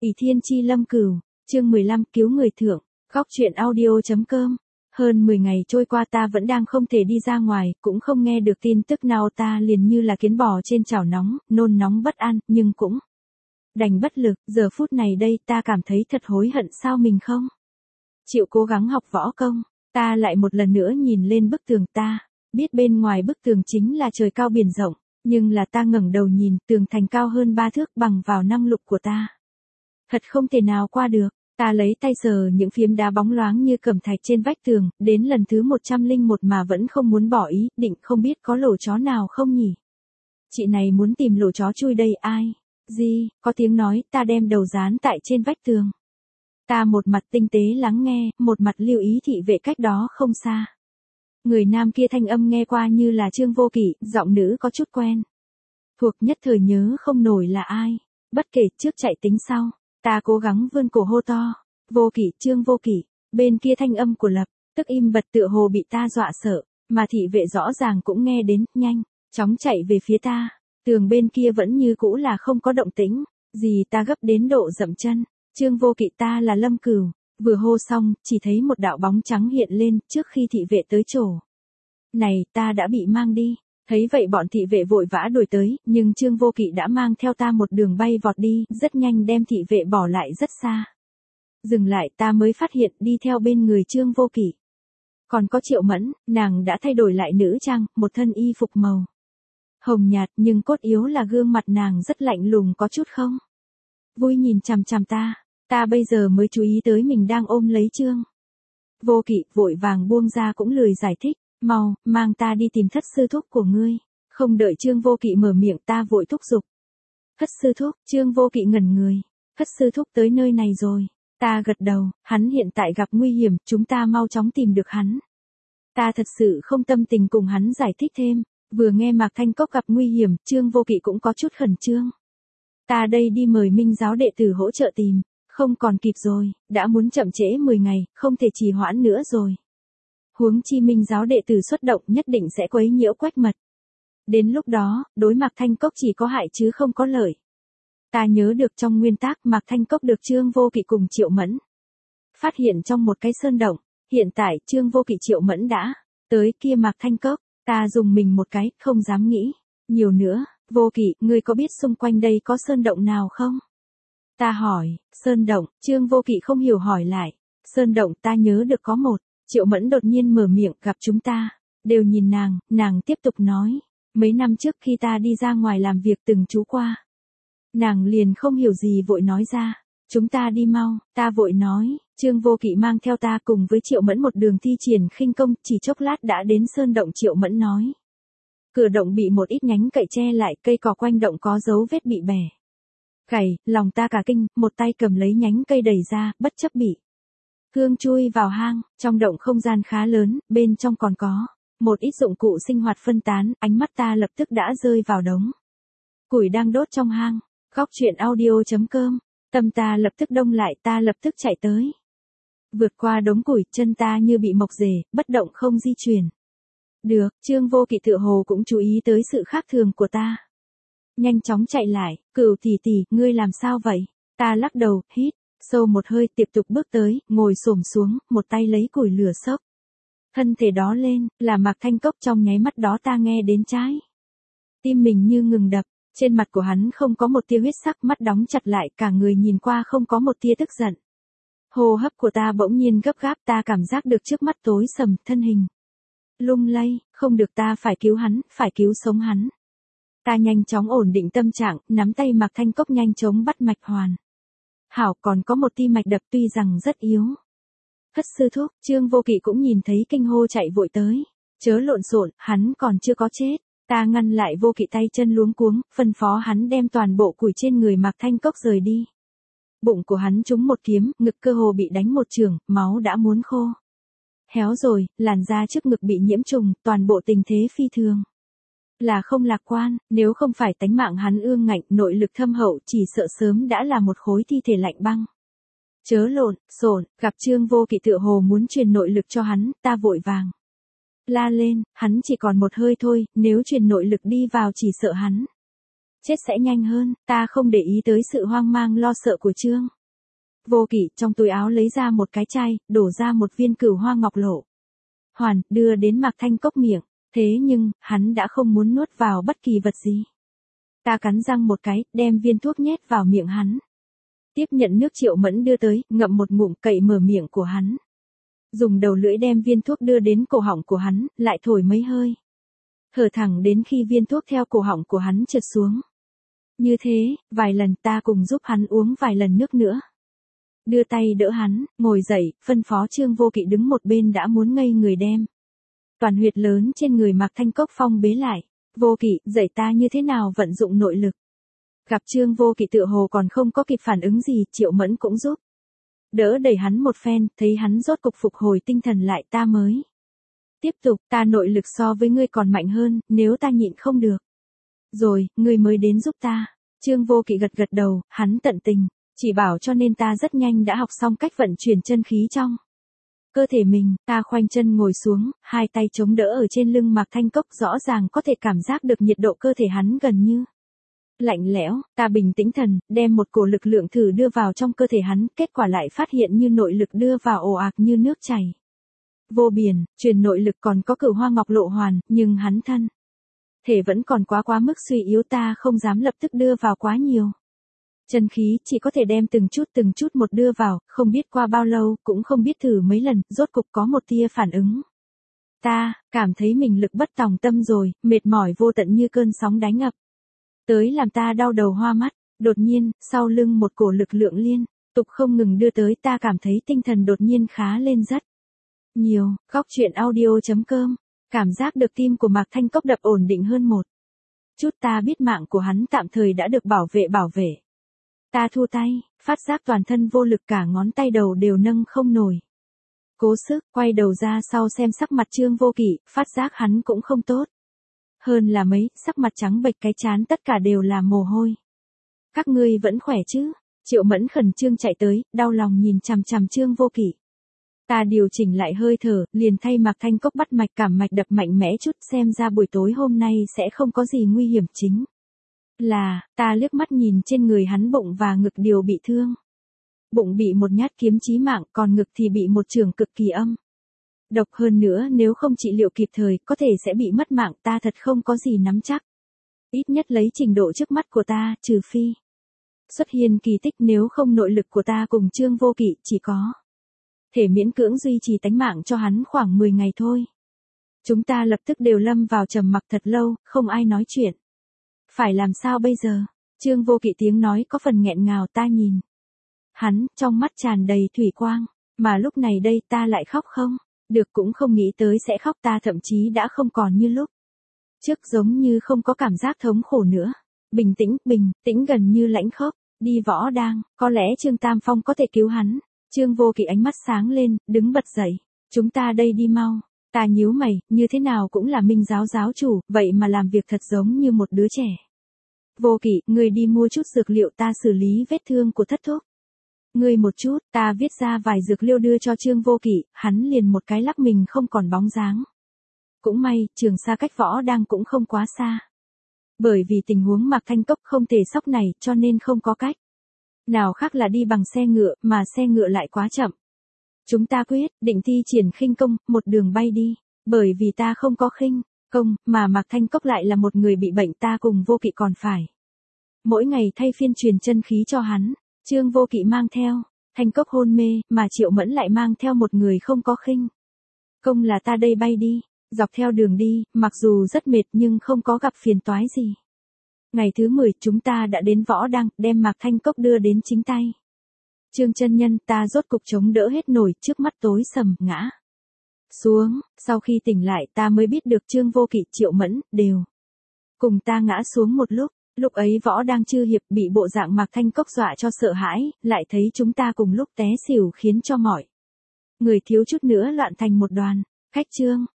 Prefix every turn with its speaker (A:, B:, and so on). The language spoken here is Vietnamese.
A: ỷ thiên chi lâm cửu, chương 15 cứu người thượng, góc truyện audio.com. Hơn 10 ngày trôi qua ta vẫn đang không thể đi ra ngoài, cũng không nghe được tin tức nào, ta liền như là kiến bò trên chảo nóng, nôn nóng bất an, nhưng cũng đành bất lực. Giờ phút này đây ta cảm thấy thật hối hận, sao mình không chịu cố gắng học võ công. Ta lại một lần nữa nhìn lên bức tường, ta biết bên ngoài bức tường chính là trời cao biển rộng, nhưng là ta ngẩng đầu nhìn, tường thành cao hơn 3 thước, bằng vào năng lực của ta thật không thể nào qua được. Ta lấy tay sờ những phiếm đá bóng loáng như cẩm thạch trên vách tường, đến lần thứ 101 mà vẫn không muốn bỏ ý, định không biết có lỗ chó nào không nhỉ. Chị này muốn tìm lỗ chó chui đây. Ai? Gì? Có tiếng nói, ta đem đầu dán tại trên vách tường. Ta một mặt tinh tế lắng nghe, một mặt lưu ý thị vệ cách đó không xa. Người nam kia thanh âm nghe qua như là Trương Vô Kỵ, giọng nữ có chút quen thuộc, nhất thời nhớ không nổi là ai. Bất kể, trước chạy tính sau. Ta cố gắng vươn cổ hô to, Vô Kỵ, Trương Vô Kỵ. Bên kia thanh âm của Lập tức im bặt, tựa hồ bị ta dọa sợ, mà thị vệ rõ ràng cũng nghe đến, nhanh chóng chạy về phía ta. Tường bên kia vẫn như cũ là không có động tĩnh gì. Ta gấp đến độ dậm chân. Trương Vô Kỵ, ta là Lâm Cửu. Vừa hô xong, chỉ thấy một đạo bóng trắng hiện lên. Trước khi thị vệ tới chỗ này, ta đã bị mang đi. Thấy vậy bọn thị vệ vội vã đuổi tới, nhưng Trương Vô Kỵ đã mang theo ta một đường bay vọt đi, rất nhanh đem thị vệ bỏ lại rất xa. Dừng lại, ta mới phát hiện đi theo bên người Trương Vô Kỵ còn có Triệu Mẫn. Nàng đã thay đổi lại nữ trang, một thân y phục màu hồng nhạt, nhưng cốt yếu là gương mặt nàng rất lạnh lùng, có chút không vui nhìn chằm chằm ta. Ta bây giờ mới chú ý tới mình đang ôm lấy Trương Vô Kỵ, vội vàng buông ra cũng lười giải thích. Mau, mang ta đi tìm Thất sư thúc của ngươi. Không đợi Trương Vô Kỵ mở miệng, ta vội thúc giục. Thất sư thúc? Trương Vô Kỵ ngẩn người. Thất sư thúc tới nơi này rồi. Ta gật đầu, hắn hiện tại gặp nguy hiểm, chúng ta mau chóng tìm được hắn. Ta thật sự không tâm tình cùng hắn giải thích thêm. Vừa nghe Mạc Thanh Cốc gặp nguy hiểm, Trương Vô Kỵ cũng có chút khẩn trương. Ta đây đi mời Minh giáo đệ tử hỗ trợ tìm. Không còn kịp rồi, đã muốn chậm trễ 10 ngày, không thể trì hoãn nữa rồi. Huống chi Minh giáo đệ tử xuất động nhất định sẽ quấy nhiễu Quách Mật. Đến lúc đó, đối Mạc Thanh Cốc chỉ có hại chứ không có lợi. Ta nhớ được trong nguyên tác Mạc Thanh Cốc được Trương Vô Kỵ cùng Triệu Mẫn phát hiện trong một cái sơn động. Hiện tại Trương Vô Kỵ Triệu Mẫn đã tới kia Mạc Thanh Cốc. Ta dùng mình một cái, không dám nghĩ nhiều nữa. Vô Kỵ, ngươi có biết xung quanh đây có sơn động nào không? Ta hỏi. Sơn động? Trương Vô Kỵ không hiểu hỏi lại. Sơn động, ta nhớ được có một. Triệu Mẫn đột nhiên mở miệng, gặp chúng ta đều nhìn nàng, nàng tiếp tục nói, mấy năm trước khi ta đi ra ngoài làm việc từng trú qua. Nàng liền không hiểu gì vội nói ra, chúng ta đi mau. Ta vội nói. Trương Vô Kỵ mang theo ta cùng với Triệu Mẫn một đường thi triển khinh công, chỉ chốc lát đã đến sơn động. Triệu Mẫn nói, cửa động bị một ít nhánh cậy che lại, cây cỏ quanh động có dấu vết bị bẻ gãy. Lòng ta cả kinh, một tay cầm lấy nhánh cây đẩy ra, bất chấp bị cương chui vào hang. Trong động không gian khá lớn, bên trong còn có một ít dụng cụ sinh hoạt phân tán. Ánh mắt ta lập tức đã rơi vào đống củi đang đốt trong hang. Góc truyện audio.com. Tâm ta lập tức đông lại, ta lập tức chạy tới. Vượt qua đống củi, chân ta như bị mọc rễ, bất động không di chuyển được. Trương Vô Kỵ tựa hồ cũng chú ý tới sự khác thường của ta, nhanh chóng chạy lại. Cửu tỷ tỷ, ngươi làm sao vậy? Ta lắc đầu, hít sâu một hơi, tiếp tục bước tới, ngồi xổm xuống, một tay lấy củi lửa xốc thân thể đó lên, là Mạc Thanh Cốc. Trong nháy mắt đó ta nghe đến trái tim mình như ngừng đập. Trên mặt của hắn không có một tia huyết sắc, mắt đóng chặt lại, cả người nhìn qua không có một tia tức giận. Hô hấp của ta bỗng nhiên gấp gáp, ta cảm giác được trước mắt tối sầm, thân hình lung lay. Không được, ta phải cứu hắn, phải cứu sống hắn. Ta nhanh chóng ổn định tâm trạng, nắm tay Mạc Thanh Cốc nhanh chóng bắt mạch hoàn hảo, còn có một ti mạch đập tuy rằng rất yếu. Thất sư thúc, Trương Vô Kỵ cũng nhìn thấy kinh hô chạy vội tới. Chớ lộn xộn, hắn còn chưa có chết. Ta ngăn lại Vô Kỵ tay chân luống cuống, phân phó hắn đem toàn bộ củi trên người Mạc Thanh Cốc rời đi. Bụng của hắn trúng một kiếm, ngực cơ hồ bị đánh một chưởng, máu đã muốn khô héo rồi, làn da trước ngực bị nhiễm trùng, toàn bộ tình thế phi thường là không lạc quan. Nếu không phải tánh mạng hắn ương ngạnh, nội lực thâm hậu, chỉ sợ sớm đã là một khối thi thể lạnh băng. Chớ lộn xộn, gặp Trương Vô Kỵ tựa hồ muốn truyền nội lực cho hắn, ta vội vàng la lên, hắn chỉ còn một hơi thôi, nếu truyền nội lực đi vào chỉ sợ hắn chết sẽ nhanh hơn, ta không để ý tới sự hoang mang lo sợ của Trương Vô Kỵ, trong túi áo lấy ra một cái chai, đổ ra một viên cửu hoa ngọc lộ hoàn, đưa đến Mạc Thanh Cốc miệng, thế nhưng, hắn đã không muốn nuốt vào bất kỳ vật gì. Ta cắn răng một cái, đem viên thuốc nhét vào miệng hắn. Tiếp nhận nước Triệu Mẫn đưa tới, ngậm một ngụm cậy mở miệng của hắn. Dùng đầu lưỡi đem viên thuốc đưa đến cổ họng của hắn, lại thổi mấy hơi. Thở thẳng đến khi viên thuốc theo cổ họng của hắn trượt xuống. Như thế, vài lần ta cùng giúp hắn uống vài lần nước nữa. Đưa tay đỡ hắn, ngồi dậy, phân phó Trương Vô Kỵ đứng một bên đã muốn ngây người đem. Toàn huyệt lớn trên người Mạc Thanh Cốc phong bế lại. Vô Kỵ, dạy ta như thế nào vận dụng nội lực. Gặp Trương Vô Kỵ tựa hồ còn không có kịp phản ứng gì, Triệu Mẫn cũng giúp. Đỡ đẩy hắn một phen, thấy hắn rốt cục phục hồi tinh thần lại, ta mới. Tiếp tục, ta nội lực so với ngươi còn mạnh hơn, nếu ta nhịn không được. Rồi, ngươi mới đến giúp ta. Trương Vô Kỵ gật gật đầu, hắn tận tình, chỉ bảo cho nên ta rất nhanh đã học xong cách vận chuyển chân khí trong cơ thể mình. Ta khoanh chân ngồi xuống, hai tay chống đỡ ở trên lưng Mạc Thanh Cốc, rõ ràng có thể cảm giác được nhiệt độ cơ thể hắn gần như lạnh lẽo. Ta bình tĩnh thần, đem một cổ lực lượng thử đưa vào trong cơ thể hắn, kết quả lại phát hiện như nội lực đưa vào ồ ạt như nước chảy vô biển, truyền nội lực còn có cửu hoa ngọc lộ hoàn, nhưng hắn thân thể vẫn còn quá mức suy yếu, ta không dám lập tức đưa vào quá nhiều chân khí, chỉ có thể đem từng chút một đưa vào, không biết qua bao lâu, cũng không biết thử mấy lần, rốt cục có một tia phản ứng. Ta cảm thấy mình lực bất tòng tâm rồi, mệt mỏi vô tận như cơn sóng đánh ập tới, làm ta đau đầu hoa mắt. Đột nhiên, sau lưng một cổ lực lượng liên tục không ngừng đưa tới, ta cảm thấy tinh thần đột nhiên khá lên rất nhiều. Góc truyện audio.com, cảm giác được tim của Mạc Thanh Cốc đập ổn định hơn một chút, ta biết mạng của hắn tạm thời đã được bảo vệ. Ta thu tay, phát giác toàn thân vô lực, cả ngón tay đầu đều nâng không nổi. Cố sức, quay đầu ra sau xem sắc mặt Trương Vô Kỵ, phát giác hắn cũng không tốt. Hơn là mấy, sắc mặt trắng bệch, cái trán tất cả đều là mồ hôi. Các ngươi vẫn khỏe chứ? Triệu Mẫn khẩn trương chạy tới, đau lòng nhìn chằm chằm Trương Vô Kỵ. Ta điều chỉnh lại hơi thở, liền thay Mạc Thanh Cốc bắt mạch, cảm mạch đập mạnh mẽ chút, xem ra buổi tối hôm nay sẽ không có gì nguy hiểm. Chính là, ta liếc mắt nhìn trên người hắn, bụng và ngực đều bị thương. Bụng bị một nhát kiếm chí mạng, còn ngực thì bị một chưởng cực kỳ âm độc, hơn nữa nếu không trị liệu kịp thời, có thể sẽ bị mất mạng, ta thật không có gì nắm chắc. Ít nhất lấy trình độ trước mắt của ta, trừ phi xuất hiện kỳ tích, nếu không nội lực của ta cùng Trương Vô Kỵ chỉ có thể miễn cưỡng duy trì tánh mạng cho hắn khoảng 10 ngày thôi. Chúng ta lập tức đều lâm vào trầm mặc thật lâu, không ai nói chuyện. Phải làm sao bây giờ? Trương Vô Kỵ tiếng nói có phần nghẹn ngào, ta nhìn hắn, trong mắt tràn đầy thủy quang, mà lúc này đây ta lại khóc không được, cũng không nghĩ tới sẽ khóc, ta thậm chí đã không còn như lúc trước, giống như không có cảm giác thống khổ nữa. Bình tĩnh gần như lãnh khốc, đi võ đang, có lẽ Trương Tam Phong có thể cứu hắn. Trương Vô Kỵ ánh mắt sáng lên, đứng bật dậy, chúng ta đây đi mau. Ta nhíu mày, như thế nào cũng là Minh giáo giáo chủ, vậy mà làm việc thật giống như một đứa trẻ. Vô Kỵ, ngươi đi mua chút dược liệu, ta xử lý vết thương của thất thúc. Ngươi một chút, ta viết ra vài dược liệu đưa cho Trương Vô Kỵ, hắn liền một cái lắc mình không còn bóng dáng. Cũng may, Trường Sa cách võ đang cũng không quá xa. Bởi vì tình huống Mạc Thanh Cốc không thể sốc này, cho nên không có cách nào khác là đi bằng xe ngựa, mà xe ngựa lại quá chậm. Chúng ta quyết định thi triển khinh công, một đường bay đi. Bởi vì ta không có khinh công, mà Mạc Thanh Cốc lại là một người bị bệnh, ta cùng Vô Kỵ còn phải mỗi ngày thay phiên truyền chân khí cho hắn. Trương Vô Kỵ mang theo Thanh Cốc hôn mê, mà Triệu Mẫn lại mang theo một người không có khinh công, là ta đây bay đi. Dọc theo đường đi, mặc dù rất mệt nhưng không có gặp phiền toái gì. Ngày thứ 10, chúng ta đã đến võ đăng, đem Mạc Thanh Cốc đưa đến chính tay Trương chân nhân, ta rốt cục chống đỡ hết nổi, trước mắt tối sầm, ngã xuống. Sau khi tỉnh lại, ta mới biết được Trương Vô Kỵ, Triệu Mẫn đều cùng ta ngã xuống một lúc. Lúc ấy võ đang chư hiệp bị bộ dạng Mạc Thanh Cốc dọa cho sợ hãi, lại thấy chúng ta cùng lúc té xỉu, khiến cho mọi người thiếu chút nữa loạn thành một đoàn. Cách Trương